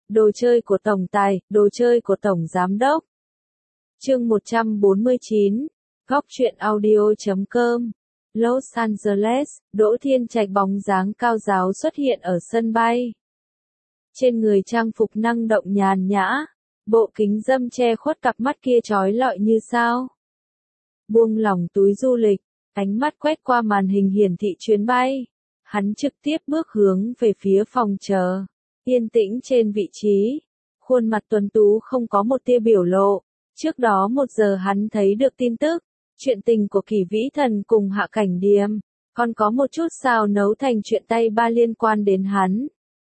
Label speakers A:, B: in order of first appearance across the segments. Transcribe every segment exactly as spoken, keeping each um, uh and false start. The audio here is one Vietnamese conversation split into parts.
A: Đồ chơi của tổng tài, đồ chơi của tổng giám đốc. Chương một trăm bốn mươi chín, góc truyện audio chấm com. Los Angeles, Đỗ Thiên Trạch bóng dáng cao ráo xuất hiện ở sân bay. Trên người trang phục năng động nhàn nhã, bộ kính râm che khuất cặp mắt kia chói lọi như sao. Buông lỏng túi du lịch, ánh mắt quét qua màn hình hiển thị chuyến bay. Hắn trực tiếp bước hướng về phía phòng chờ. Yên tĩnh trên vị trí, khuôn mặt tuấn tú không có một tia biểu lộ. Trước đó một giờ hắn thấy được tin tức, chuyện tình của Kỷ Vĩ Thần cùng Hạ Cảnh Điềm, còn có một chút xào nấu thành chuyện tay ba liên quan đến hắn.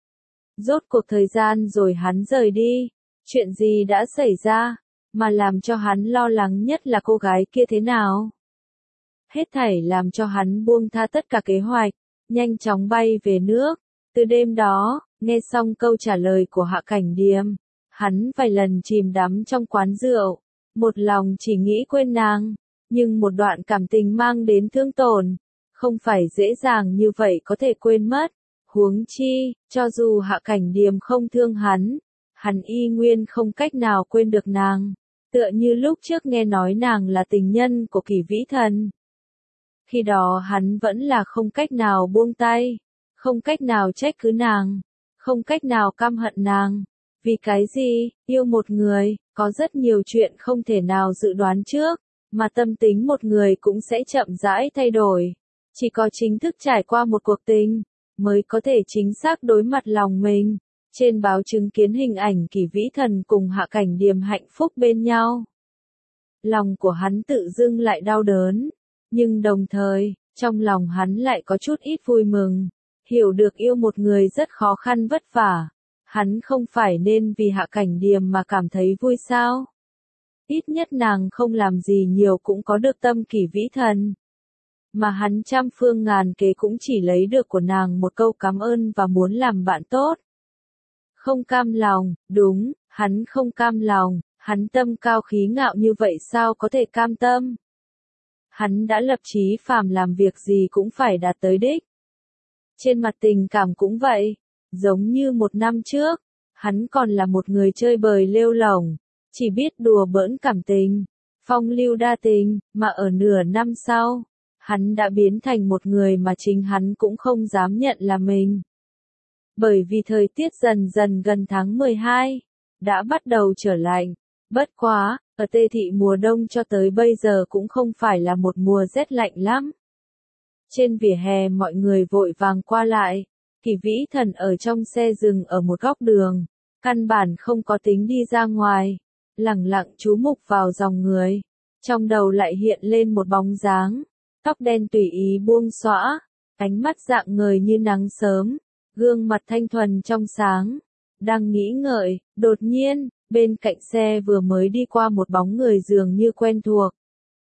A: Rốt cuộc thời gian rồi hắn rời đi, chuyện gì đã xảy ra, mà làm cho hắn lo lắng nhất là cô gái kia thế nào. Hết thảy làm cho hắn buông tha tất cả kế hoạch, nhanh chóng bay về nước. Từ đêm đó, nghe xong câu trả lời của Hạ Cảnh Điềm, hắn vài lần chìm đắm trong quán rượu, một lòng chỉ nghĩ quên nàng, nhưng một đoạn cảm tình mang đến thương tổn, không phải dễ dàng như vậy có thể quên mất. Huống chi, cho dù Hạ Cảnh Điềm không thương hắn, hắn y nguyên không cách nào quên được nàng, tựa như lúc trước nghe nói nàng là tình nhân của Kỷ Vĩ Thần. Khi đó hắn vẫn là không cách nào buông tay, không cách nào trách cứ nàng, không cách nào căm hận nàng. Vì cái gì, yêu một người, có rất nhiều chuyện không thể nào dự đoán trước, mà tâm tính một người cũng sẽ chậm rãi thay đổi. Chỉ có chính thức trải qua một cuộc tình, mới có thể chính xác đối mặt lòng mình. Trên báo chứng kiến hình ảnh Kỷ Vĩ Thần cùng Hạ Cảnh Điềm hạnh phúc bên nhau. Lòng của hắn tự dưng lại đau đớn, nhưng đồng thời, trong lòng hắn lại có chút ít vui mừng. Hiểu được yêu một người rất khó khăn vất vả. Hắn không phải nên vì Hạ Cảnh Điềm mà cảm thấy vui sao? Ít nhất nàng không làm gì nhiều cũng có được tâm Kỷ Vĩ Thần. Mà hắn trăm phương ngàn kế cũng chỉ lấy được của nàng một câu cảm ơn và muốn làm bạn tốt. Không cam lòng, đúng, hắn không cam lòng, hắn tâm cao khí ngạo như vậy sao có thể cam tâm? Hắn đã lập chí phàm làm việc gì cũng phải đạt tới đích. Trên mặt tình cảm cũng vậy, giống như một năm trước, hắn còn là một người chơi bời lêu lổng, chỉ biết đùa bỡn cảm tình, phong lưu đa tình, mà ở nửa năm sau, hắn đã biến thành một người mà chính hắn cũng không dám nhận là mình. Bởi vì thời tiết dần dần gần tháng mười hai, đã bắt đầu trở lạnh, bất quá, ở Tê Thị mùa đông cho tới bây giờ cũng không phải là một mùa rét lạnh lắm. Trên vỉa hè mọi người vội vàng qua lại, Kỷ Vĩ Thần ở trong xe dừng ở một góc đường, căn bản không có tính đi ra ngoài, lẳng lặng chú mục vào dòng người, trong đầu lại hiện lên một bóng dáng, tóc đen tùy ý buông xõa, ánh mắt rạng ngời như nắng sớm, gương mặt thanh thuần trong sáng, đang nghĩ ngợi, đột nhiên, bên cạnh xe vừa mới đi qua một bóng người dường như quen thuộc.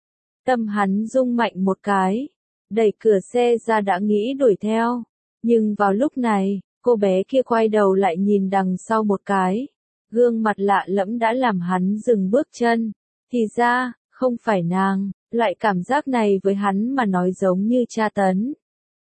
A: Tâm hắn rung mạnh một cái, đẩy cửa xe ra đã nghĩ đuổi theo. Nhưng vào lúc này, cô bé kia quay đầu lại nhìn đằng sau một cái. Gương mặt lạ lẫm đã làm hắn dừng bước chân. Thì ra, không phải nàng, loại cảm giác này với hắn mà nói giống như tra tấn.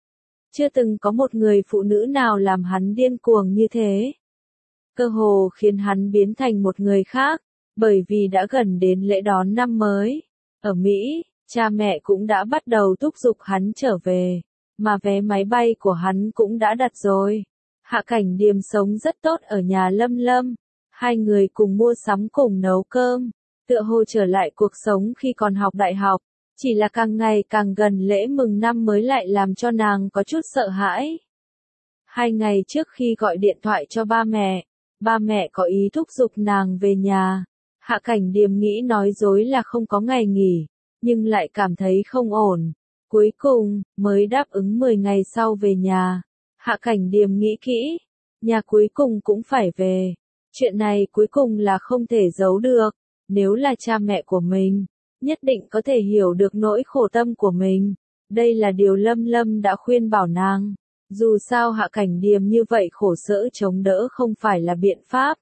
A: Chưa từng có một người phụ nữ nào làm hắn điên cuồng như thế. Cơ hồ khiến hắn biến thành một người khác, bởi vì đã gần đến lễ đón năm mới. Ở Mỹ, cha mẹ cũng đã bắt đầu thúc giục hắn trở về. Mà vé máy bay của hắn cũng đã đặt rồi. Hạ Cảnh Điềm sống rất tốt ở nhà Lâm Lâm. Hai người cùng mua sắm cùng nấu cơm. Tựa hồ trở lại cuộc sống khi còn học đại học. Chỉ là càng ngày càng gần lễ mừng năm mới lại làm cho nàng có chút sợ hãi. Hai ngày trước khi gọi điện thoại cho ba mẹ, ba mẹ có ý thúc giục nàng về nhà. Hạ Cảnh Điềm nghĩ nói dối là không có ngày nghỉ, nhưng lại cảm thấy không ổn. Cuối cùng, mới đáp ứng mười ngày sau về nhà. Hạ Cảnh Điềm nghĩ kỹ, nhà cuối cùng cũng phải về. Chuyện này cuối cùng là không thể giấu được. Nếu là cha mẹ của mình, nhất định có thể hiểu được nỗi khổ tâm của mình. Đây là điều Lâm Lâm đã khuyên bảo nàng. Dù sao Hạ Cảnh Điềm như vậy khổ sở chống đỡ không phải là biện pháp.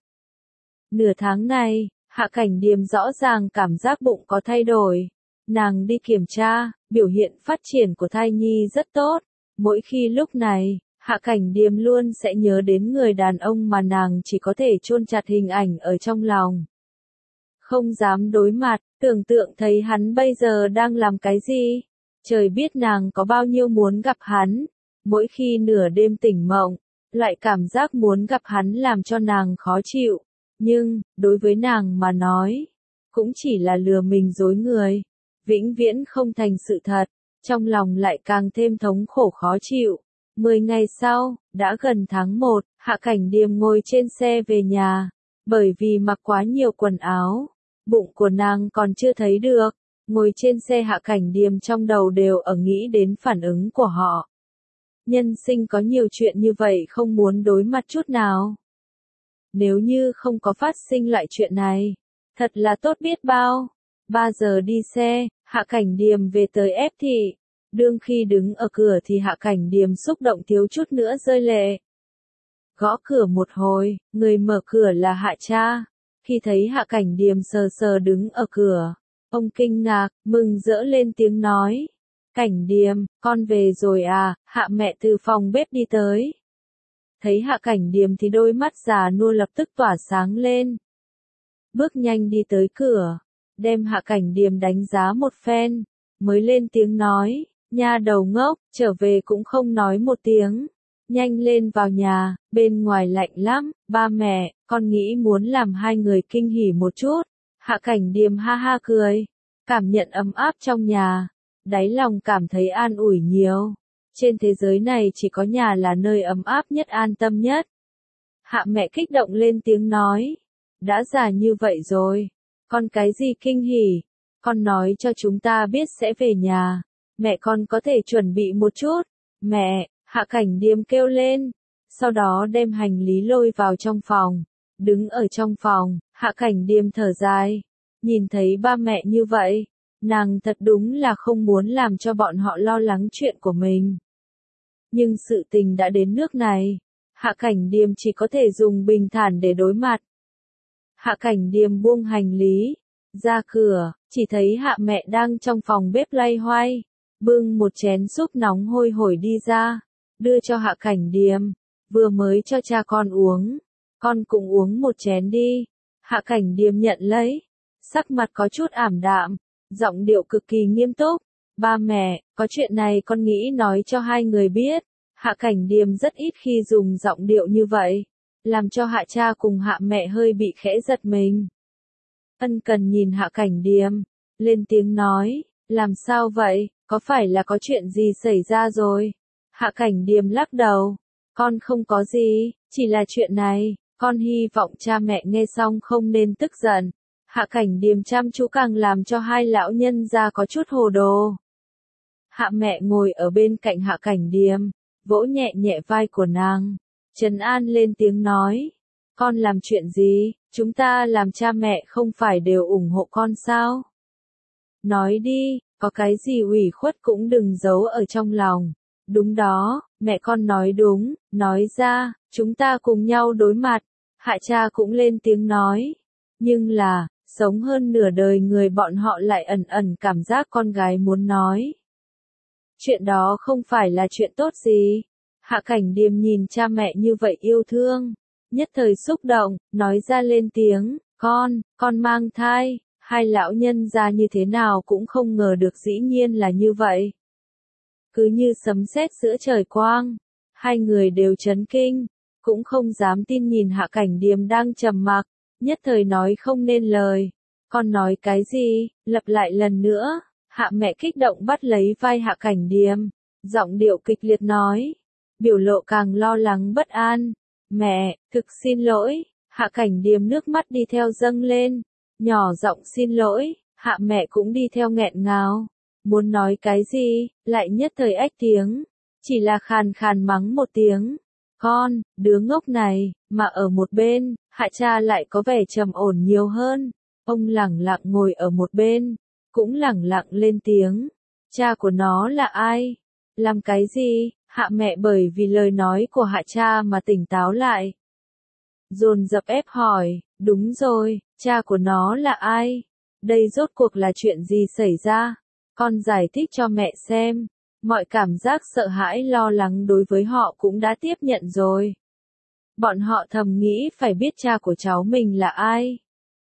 A: Nửa tháng này, Hạ Cảnh Điềm rõ ràng cảm giác bụng có thay đổi. Nàng đi kiểm tra, biểu hiện phát triển của thai nhi rất tốt. Mỗi khi lúc này, Hạ Cảnh Điềm luôn sẽ nhớ đến người đàn ông mà nàng chỉ có thể chôn chặt hình ảnh ở trong lòng. Không dám đối mặt, tưởng tượng thấy hắn bây giờ đang làm cái gì. Trời biết nàng có bao nhiêu muốn gặp hắn. Mỗi khi nửa đêm tỉnh mộng, loại cảm giác muốn gặp hắn làm cho nàng khó chịu. Nhưng, đối với nàng mà nói, cũng chỉ là lừa mình dối người. Vĩnh viễn không thành sự thật, trong lòng lại càng thêm thống khổ khó chịu. Mười ngày sau, đã gần tháng một, Hạ Cảnh Điềm ngồi trên xe về nhà. Bởi vì mặc quá nhiều quần áo, bụng của nàng còn chưa thấy được. Ngồi trên xe Hạ Cảnh Điềm trong đầu đều ở nghĩ đến phản ứng của họ. Nhân sinh có nhiều chuyện như vậy không muốn đối mặt chút nào. Nếu như không có phát sinh loại chuyện này, thật là tốt biết bao. Ba giờ đi xe, Hạ Cảnh Điềm về tới ép thị. Đương khi đứng ở cửa thì Hạ Cảnh Điềm xúc động thiếu chút nữa rơi lệ. Gõ cửa một hồi, người mở cửa là Hạ cha. Khi thấy Hạ Cảnh Điềm sờ sờ đứng ở cửa, ông kinh ngạc, mừng rỡ lên tiếng nói. Cảnh Điềm, con về rồi à? Hạ mẹ từ phòng bếp đi tới. Thấy Hạ Cảnh Điềm thì đôi mắt già nua lập tức tỏa sáng lên. Bước nhanh đi tới cửa, đem Hạ Cảnh Điềm đánh giá một phen, mới lên tiếng nói, nha đầu ngốc, trở về cũng không nói một tiếng. Nhanh lên vào nhà, bên ngoài lạnh lắm, ba mẹ, con nghĩ muốn làm hai người kinh hỉ một chút. Hạ Cảnh Điềm ha ha cười, cảm nhận ấm áp trong nhà, đáy lòng cảm thấy an ủi nhiều. Trên thế giới này chỉ có nhà là nơi ấm áp nhất an tâm nhất. Hạ mẹ kích động lên tiếng nói, đã già như vậy rồi, con cái gì kinh hỉ, con nói cho chúng ta biết sẽ về nhà, mẹ con có thể chuẩn bị một chút. Mẹ, Hạ Cảnh Điềm kêu lên, sau đó đem hành lý lôi vào trong phòng. Đứng ở trong phòng, Hạ Cảnh Điềm thở dài, nhìn thấy ba mẹ như vậy, nàng thật đúng là không muốn làm cho bọn họ lo lắng chuyện của mình. Nhưng sự tình đã đến nước này, Hạ Cảnh Điềm chỉ có thể dùng bình thản để đối mặt. Hạ Cảnh Điềm buông hành lý, ra cửa, chỉ thấy Hạ mẹ đang trong phòng bếp loay hoay, bưng một chén súp nóng hôi hổi đi ra, đưa cho Hạ Cảnh Điềm, vừa mới cho cha con uống, con cũng uống một chén đi. Hạ Cảnh Điềm nhận lấy, sắc mặt có chút ảm đạm, giọng điệu cực kỳ nghiêm túc. Ba mẹ, có chuyện này con nghĩ nói cho hai người biết. Hạ Cảnh Điềm rất ít khi dùng giọng điệu như vậy, làm cho Hạ cha cùng Hạ mẹ hơi bị khẽ giật mình. Ân Cần nhìn Hạ Cảnh Điềm, lên tiếng nói, làm sao vậy, có phải là có chuyện gì xảy ra rồi? Hạ Cảnh Điềm lắc đầu, con không có gì, chỉ là chuyện này, con hy vọng cha mẹ nghe xong không nên tức giận. Hạ Cảnh Điềm chăm chú càng làm cho hai lão nhân gia có chút hồ đồ. Hạ mẹ ngồi ở bên cạnh Hạ Cảnh Điềm, vỗ nhẹ nhẹ vai của nàng, trấn an lên tiếng nói, con làm chuyện gì, chúng ta làm cha mẹ không phải đều ủng hộ con sao? Nói đi, có cái gì ủy khuất cũng đừng giấu ở trong lòng. Đúng đó, mẹ con nói đúng, nói ra, chúng ta cùng nhau đối mặt. Hạ cha cũng lên tiếng nói, nhưng là, sống hơn nửa đời người bọn họ lại ẩn ẩn cảm giác con gái muốn nói. Chuyện đó không phải là chuyện tốt gì. Hạ Cảnh Điềm nhìn cha mẹ như vậy yêu thương, nhất thời xúc động, nói ra lên tiếng, con, con mang thai. Hai lão nhân ra như thế nào cũng không ngờ được dĩ nhiên là như vậy. Cứ như sấm sét giữa trời quang, hai người đều chấn kinh, cũng không dám tin nhìn Hạ Cảnh Điềm đang trầm mặc, nhất thời nói không nên lời. Con nói cái gì, lặp lại lần nữa. Hạ mẹ kích động bắt lấy vai Hạ Cảnh Điềm, giọng điệu kịch liệt nói, biểu lộ càng lo lắng bất an. Mẹ, thực xin lỗi. Hạ Cảnh Điềm nước mắt đi theo dâng lên, nhỏ giọng xin lỗi. Hạ mẹ cũng đi theo nghẹn ngào, muốn nói cái gì, lại nhất thời ách tiếng, chỉ là khàn khàn mắng một tiếng. Con, đứa ngốc này, mà ở một bên, Hạ cha lại có vẻ trầm ổn nhiều hơn. Ông lẳng lặng ngồi ở một bên, cũng lẳng lặng lên tiếng. Cha của nó là ai? Làm cái gì? Hạ mẹ bởi vì lời nói của Hạ cha mà tỉnh táo lại. Dồn dập ép hỏi, đúng rồi, cha của nó là ai? Đây rốt cuộc là chuyện gì xảy ra? Con giải thích cho mẹ xem. Mọi cảm giác sợ hãi lo lắng đối với họ cũng đã tiếp nhận rồi. Bọn họ thầm nghĩ phải biết cha của cháu mình là ai.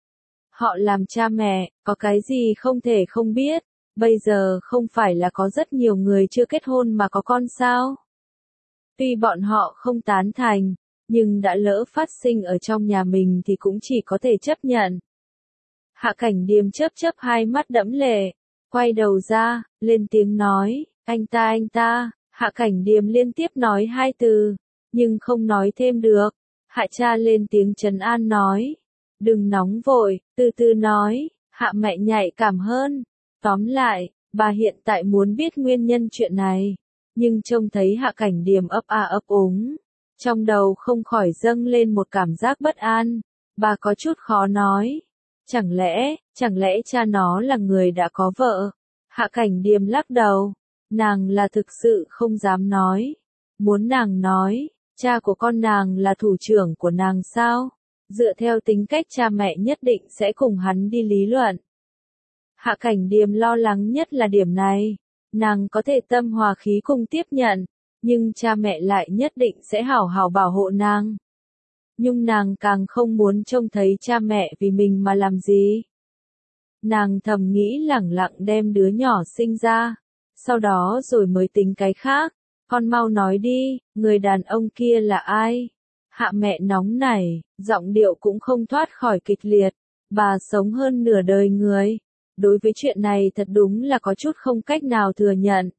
A: Họ làm cha mẹ, có cái gì không thể không biết, bây giờ không phải là có rất nhiều người chưa kết hôn mà có con sao? Tuy bọn họ không tán thành, nhưng đã lỡ phát sinh ở trong nhà mình thì cũng chỉ có thể chấp nhận. Hạ Cảnh Điềm chớp chớp hai mắt đẫm lệ, quay đầu ra, lên tiếng nói, anh ta anh ta, Hạ Cảnh Điềm liên tiếp nói hai từ, nhưng không nói thêm được. Hạ cha lên tiếng trấn an nói, đừng nóng vội, từ từ nói, Hạ mẹ nhạy cảm hơn. Tóm lại, bà hiện tại muốn biết nguyên nhân chuyện này, nhưng trông thấy Hạ Cảnh Điềm ấp a ấp úng, trong đầu không khỏi dâng lên một cảm giác bất an, bà có chút khó nói. Chẳng lẽ, chẳng lẽ cha nó là người đã có vợ? Hạ Cảnh Điềm lắc đầu, nàng là thực sự không dám nói. Muốn nàng nói, cha của con nàng là thủ trưởng của nàng sao? Dựa theo tính cách cha mẹ nhất định sẽ cùng hắn đi lý luận. Hạ Cảnh Điềm lo lắng nhất là điểm này, nàng có thể tâm hòa khí cùng tiếp nhận, nhưng cha mẹ lại nhất định sẽ hảo hảo bảo hộ nàng. Nhưng nàng càng không muốn trông thấy cha mẹ vì mình mà làm gì. Nàng thầm nghĩ lẳng lặng đem đứa nhỏ sinh ra, sau đó rồi mới tính cái khác. Con mau nói đi, người đàn ông kia là ai? Hạ mẹ nóng nảy, giọng điệu cũng không thoát khỏi kịch liệt. Bà sống hơn nửa đời người. Đối với chuyện này thật đúng là có chút không cách nào thừa nhận.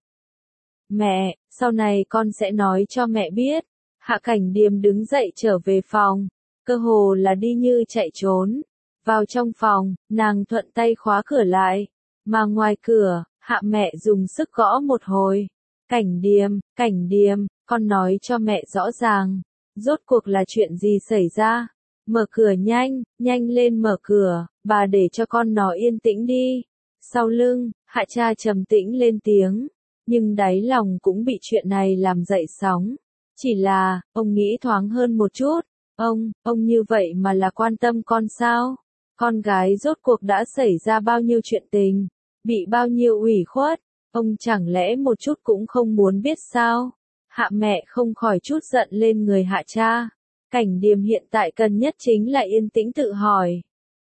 A: Mẹ, sau này con sẽ nói cho mẹ biết. Hạ Cảnh Điềm đứng dậy trở về phòng, cơ hồ là đi như chạy trốn. Vào trong phòng, nàng thuận tay khóa cửa lại, mà ngoài cửa, Hạ mẹ dùng sức gõ một hồi. Cảnh Điềm, Cảnh Điềm, con nói cho mẹ rõ ràng, rốt cuộc là chuyện gì xảy ra? Mở cửa nhanh, nhanh lên mở cửa, bà để cho con nó yên tĩnh đi. Sau lưng, Hạ cha trầm tĩnh lên tiếng, nhưng đáy lòng cũng bị chuyện này làm dậy sóng. Chỉ là, ông nghĩ thoáng hơn một chút, ông, ông như vậy mà là quan tâm con sao? Con gái rốt cuộc đã xảy ra bao nhiêu chuyện tình, bị bao nhiêu ủy khuất, ông chẳng lẽ một chút cũng không muốn biết sao? Hạ mẹ không khỏi chút giận lên người Hạ cha. Cảnh Điềm hiện tại cần nhất chính là yên tĩnh tự hỏi.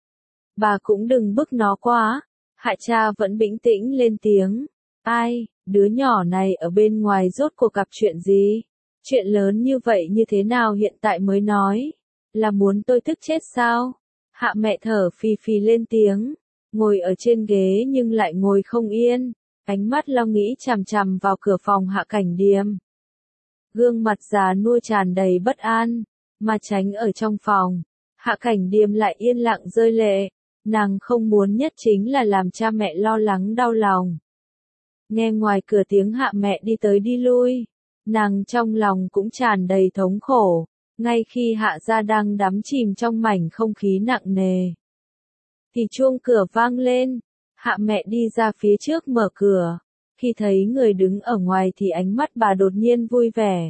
A: Bà cũng đừng bức nó quá. Hạ cha vẫn bình tĩnh lên tiếng. Ai, đứa nhỏ này ở bên ngoài rốt cuộc gặp chuyện gì? Chuyện lớn như vậy như thế nào hiện tại mới nói? Là muốn tôi tức chết sao? Hạ mẹ thở phì phì lên tiếng, ngồi ở trên ghế nhưng lại ngồi không yên, ánh mắt lo nghĩ chằm chằm vào cửa phòng Hạ Cảnh Điềm. Gương mặt già nua tràn đầy bất an, mà tránh ở trong phòng, Hạ Cảnh Điềm lại yên lặng rơi lệ, nàng không muốn nhất chính là làm cha mẹ lo lắng đau lòng. Nghe ngoài cửa tiếng Hạ mẹ đi tới đi lui, nàng trong lòng cũng tràn đầy thống khổ, ngay khi Hạ gia đang đắm chìm trong mảnh không khí nặng nề. Thì chuông cửa vang lên, Hạ mẹ đi ra phía trước mở cửa, khi thấy người đứng ở ngoài thì ánh mắt bà đột nhiên vui vẻ.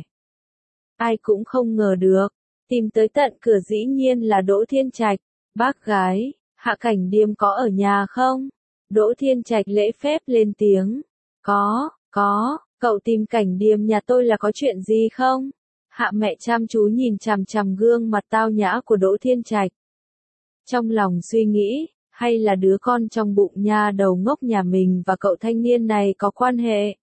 A: Ai cũng không ngờ được, tìm tới tận cửa dĩ nhiên là Đỗ Thiên Trạch. Bác gái, Hạ Cảnh Điềm có ở nhà không? Đỗ Thiên Trạch lễ phép lên tiếng. Có, có, cậu tìm Cảnh Điềm nhà tôi là có chuyện gì không? Hạ mẹ chăm chú nhìn chằm chằm gương mặt tao nhã của Đỗ Thiên Trạch. Trong lòng suy nghĩ, hay là đứa con trong bụng nha đầu ngốc nhà mình và cậu thanh niên này có quan hệ?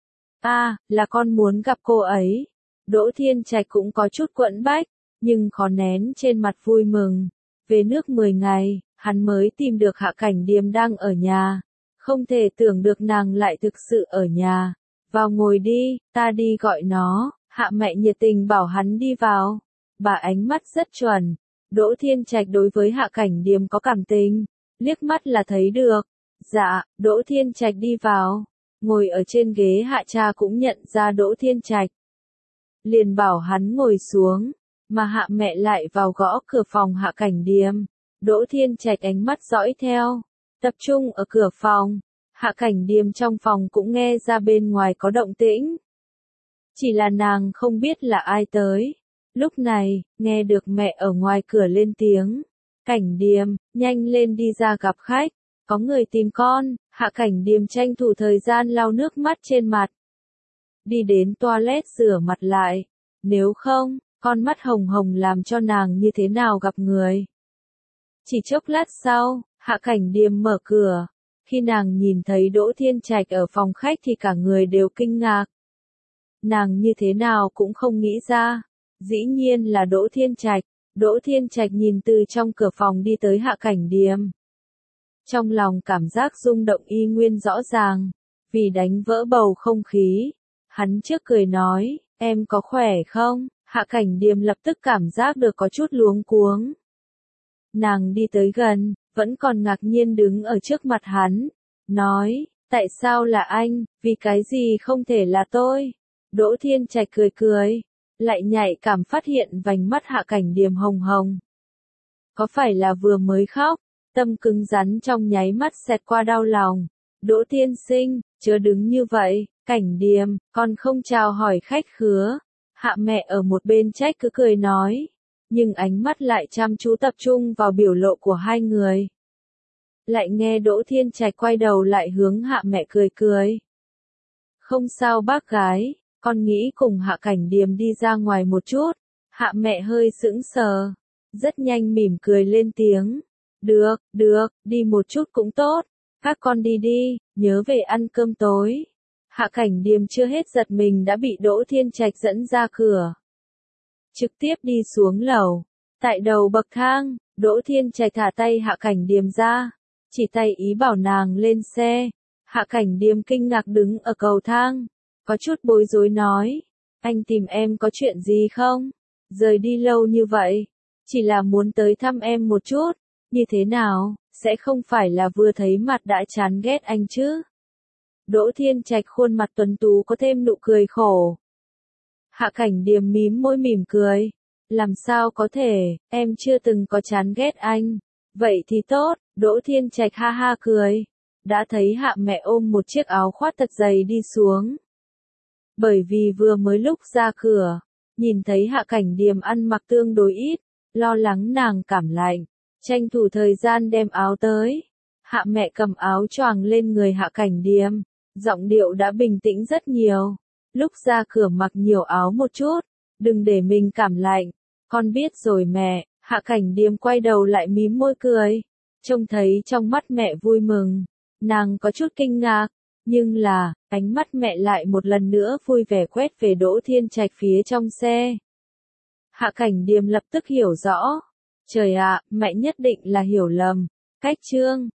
A: À, là con muốn gặp cô ấy. Đỗ Thiên Trạch cũng có chút quẫn bách, nhưng khó nén trên mặt vui mừng. Về nước mười ngày, hắn mới tìm được Hạ Cảnh Điềm đang ở nhà. Không thể tưởng được nàng lại thực sự ở nhà. Vào ngồi đi, ta đi gọi nó. Hạ mẹ nhiệt tình bảo hắn đi vào. Bà ánh mắt rất chuẩn. Đỗ Thiên Trạch đối với Hạ Cảnh Điềm có cảm tình, liếc mắt là thấy được. Dạ, Đỗ Thiên Trạch đi vào. Ngồi ở trên ghế Hạ cha cũng nhận ra Đỗ Thiên Trạch. Liền bảo hắn ngồi xuống, mà Hạ mẹ lại vào gõ cửa phòng Hạ Cảnh Điềm. Đỗ Thiên Trạch ánh mắt dõi theo, tập trung ở cửa phòng. Hạ Cảnh Điềm trong phòng cũng nghe ra bên ngoài có động tĩnh. Chỉ là nàng không biết là ai tới. Lúc này, nghe được mẹ ở ngoài cửa lên tiếng. Cảnh Điềm, nhanh lên đi ra gặp khách. Có người tìm con. Hạ Cảnh Điềm tranh thủ thời gian lau nước mắt trên mặt. đi đến toilet rửa mặt lại. Nếu không, con mắt hồng hồng làm cho nàng như thế nào gặp người. Chỉ chốc lát sau, Hạ Cảnh Điềm mở cửa. Khi nàng nhìn thấy Đỗ Thiên Trạch ở phòng khách thì cả người đều kinh ngạc. Nàng như thế nào cũng không nghĩ ra. Dĩ nhiên là Đỗ Thiên Trạch. Đỗ Thiên Trạch nhìn từ trong cửa phòng đi tới Hạ Cảnh Điềm. Trong lòng cảm giác rung động y nguyên rõ ràng. Vì đánh vỡ bầu không khí. Hắn trước cười nói, em có khỏe không? Hạ Cảnh Điềm lập tức cảm giác được có chút luống cuống. Nàng đi tới gần, vẫn còn ngạc nhiên đứng ở trước mặt hắn. Nói, tại sao là anh, vì cái gì không thể là tôi? Đỗ Thiên Trạch cười cười, lại nhạy cảm phát hiện vành mắt Hạ Cảnh Điềm hồng hồng. Có phải là vừa mới khóc? Tâm cứng rắn trong nháy mắt xẹt qua đau lòng. Đỗ tiên sinh, chớ đứng như vậy, Cảnh Điềm, con không chào hỏi khách khứa. Hạ mẹ ở một bên trách cứ cười nói, nhưng ánh mắt lại chăm chú tập trung vào biểu lộ của hai người. Lại nghe Đỗ Thiên Trạch quay đầu lại hướng Hạ mẹ cười cười. Không sao bác gái, con nghĩ cùng Hạ Cảnh Điềm đi ra ngoài một chút. Hạ mẹ hơi sững sờ, rất nhanh mỉm cười lên tiếng. Được, được, đi một chút cũng tốt. Các con đi đi, nhớ về ăn cơm tối. Hạ Cảnh Điềm chưa hết giật mình đã bị Đỗ Thiên Trạch dẫn ra cửa. Trực tiếp đi xuống lầu. Tại đầu bậc thang, Đỗ Thiên Trạch thả tay Hạ Cảnh Điềm ra. Chỉ tay ý bảo nàng lên xe. Hạ Cảnh Điềm kinh ngạc đứng ở cầu thang. Có chút bối rối nói. Anh tìm em có chuyện gì không? Rời đi lâu như vậy. Chỉ là muốn tới thăm em một chút. Như thế nào, sẽ không phải là vừa thấy mặt đã chán ghét anh chứ? Đỗ Thiên Trạch khuôn mặt tuấn tú có thêm nụ cười khổ. Hạ Cảnh Điềm mím môi mỉm cười. Làm sao có thể, em chưa từng có chán ghét anh. Vậy thì tốt, Đỗ Thiên Trạch ha ha cười. Đã thấy Hạ mẹ ôm một chiếc áo khoác thật dày đi xuống. Bởi vì vừa mới lúc ra cửa, nhìn thấy Hạ Cảnh Điềm ăn mặc tương đối ít, lo lắng nàng cảm lạnh, tranh thủ thời gian đem áo tới. Hạ mẹ cầm áo choàng lên người Hạ Cảnh Điềm, giọng điệu đã bình tĩnh rất nhiều. Lúc ra cửa mặc nhiều áo một chút, đừng để mình cảm lạnh. Con biết rồi mẹ. Hạ Cảnh Điềm quay đầu lại mím môi cười. Trông thấy trong mắt mẹ vui mừng, nàng có chút kinh ngạc, nhưng là, ánh mắt mẹ lại một lần nữa vui vẻ quét về Đỗ Thiên Trạch phía trong xe. Hạ Cảnh Điềm lập tức hiểu rõ. Trời ạ, mẹ nhất định là hiểu lầm. Cách chương